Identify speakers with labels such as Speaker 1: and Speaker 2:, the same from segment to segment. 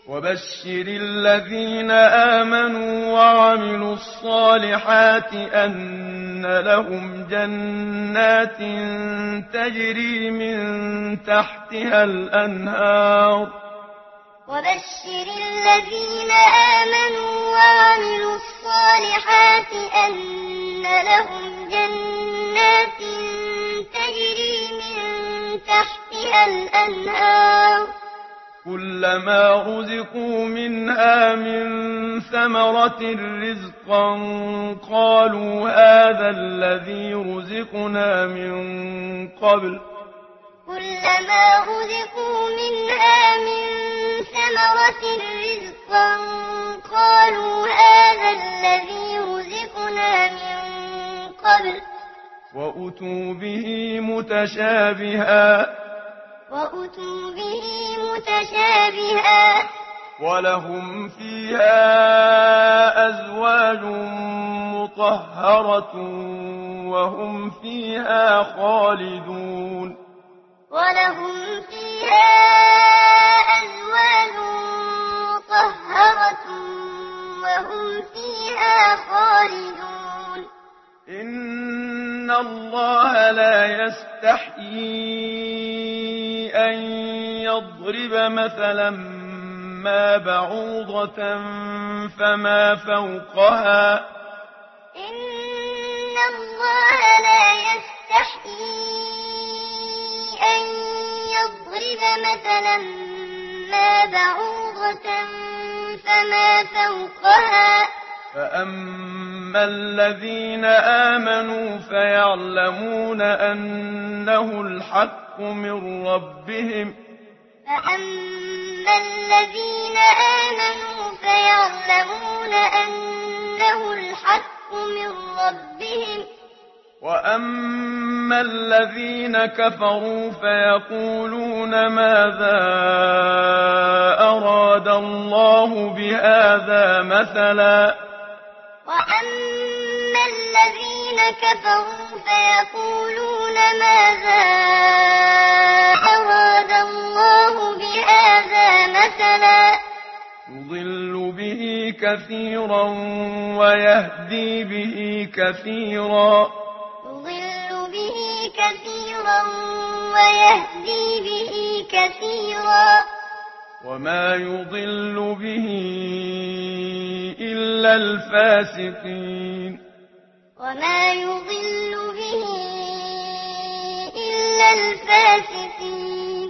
Speaker 1: وبشر الذين آمنوا وعملوا الصالحات أن لهم جنات تجري من تحتها الأنهار.
Speaker 2: وبشر الذين آمنوا وعملوا الصالحات أن لهم جنات تجري من تحتها الأنهار
Speaker 1: كلما رزقوا منها من ثمرة رزقا قالوا هذا الذي رزقنا من قبل
Speaker 2: كلما رزقوا منها من ثمرة رزقا قالوا هذا الذي رزقنا من قبل
Speaker 1: وأتوا به متشابها ولهم فيها أزواج مطهرة وهم فيها خالدون.
Speaker 2: ولهم فيها أزواج مطهرة وهم فيها خالدون.
Speaker 1: إن الله لا يستحيي أن يضرب مثلا ما بعوضة فما فوقها.
Speaker 2: إن الله لا يستحيي أن يضرب مثلا ما بعوضة فما فوقها.
Speaker 1: فأما الذين آمنوا فيعلمون أنه الحق من ربهم.
Speaker 2: فأما الذين آمنوا فيعلمون أنه الحق من ربهم.
Speaker 1: وأما الذين كفروا فيقولون ماذا أراد الله بهذا مثلا.
Speaker 2: وأما الذين كفروا فيقولون ماذا أراد الله بهذا مثلا.
Speaker 1: يضل به كثيرا ويهدي به كثيرا.
Speaker 2: يضل به كثيرا ويهدي به كثيرا.
Speaker 1: وما يضل به إلا الفاسقين.
Speaker 2: وما يضل به إلا الفاسقين.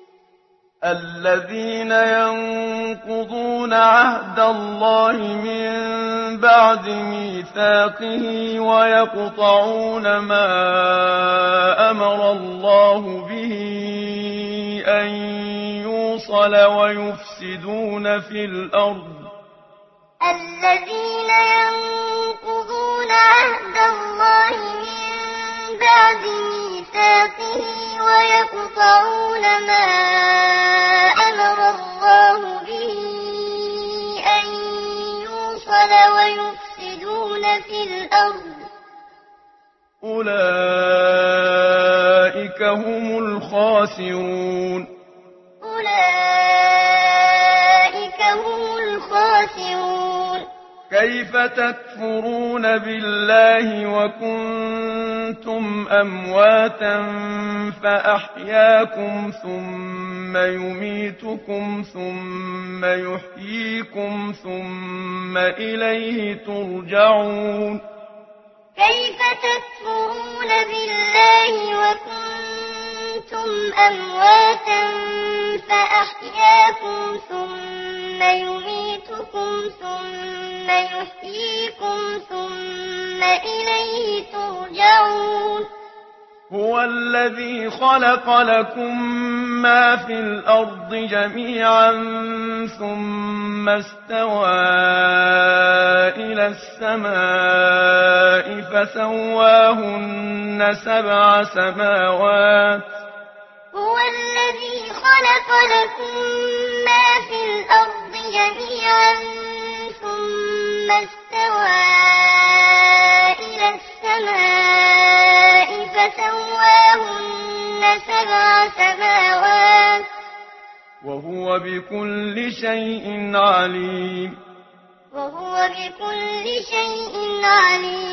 Speaker 1: الذين ينقضون عهد الله من بعد ميثاقه ويقطعون ما أمر الله به أن يوصل ويفسدون في الأرض.
Speaker 2: الذين ينقضون عهد الله من بعد ميثاقه ويقطعون ما أمر الله به أن يوصل ويفسدون في الأرض.
Speaker 1: أولئك هم الخاسرون.
Speaker 2: أولئك هم الخاسرون.
Speaker 1: كيف تكفرون بالله وكنتم أمواتا فأحياكم ثم يميتكم ثم يحييكم ثم إليه ترجعون.
Speaker 2: كيف تكفرون بالله وكنتم أمواتا فأحياكم ثم يميتكم ثم يحييكم ثم إليه ترجعون.
Speaker 1: هو الذي خلق لكم ما في الأرض جميعا ثم استوى إلى السماء فسواهن 7 سماوات.
Speaker 2: هو الذي خلق لكم ما في الأرض جميعا ثم استوى إلى السماء فسواهن 7 سماوات.
Speaker 1: وهو وهو بكل شيء عليم.
Speaker 2: وهو بكل شيء عليم.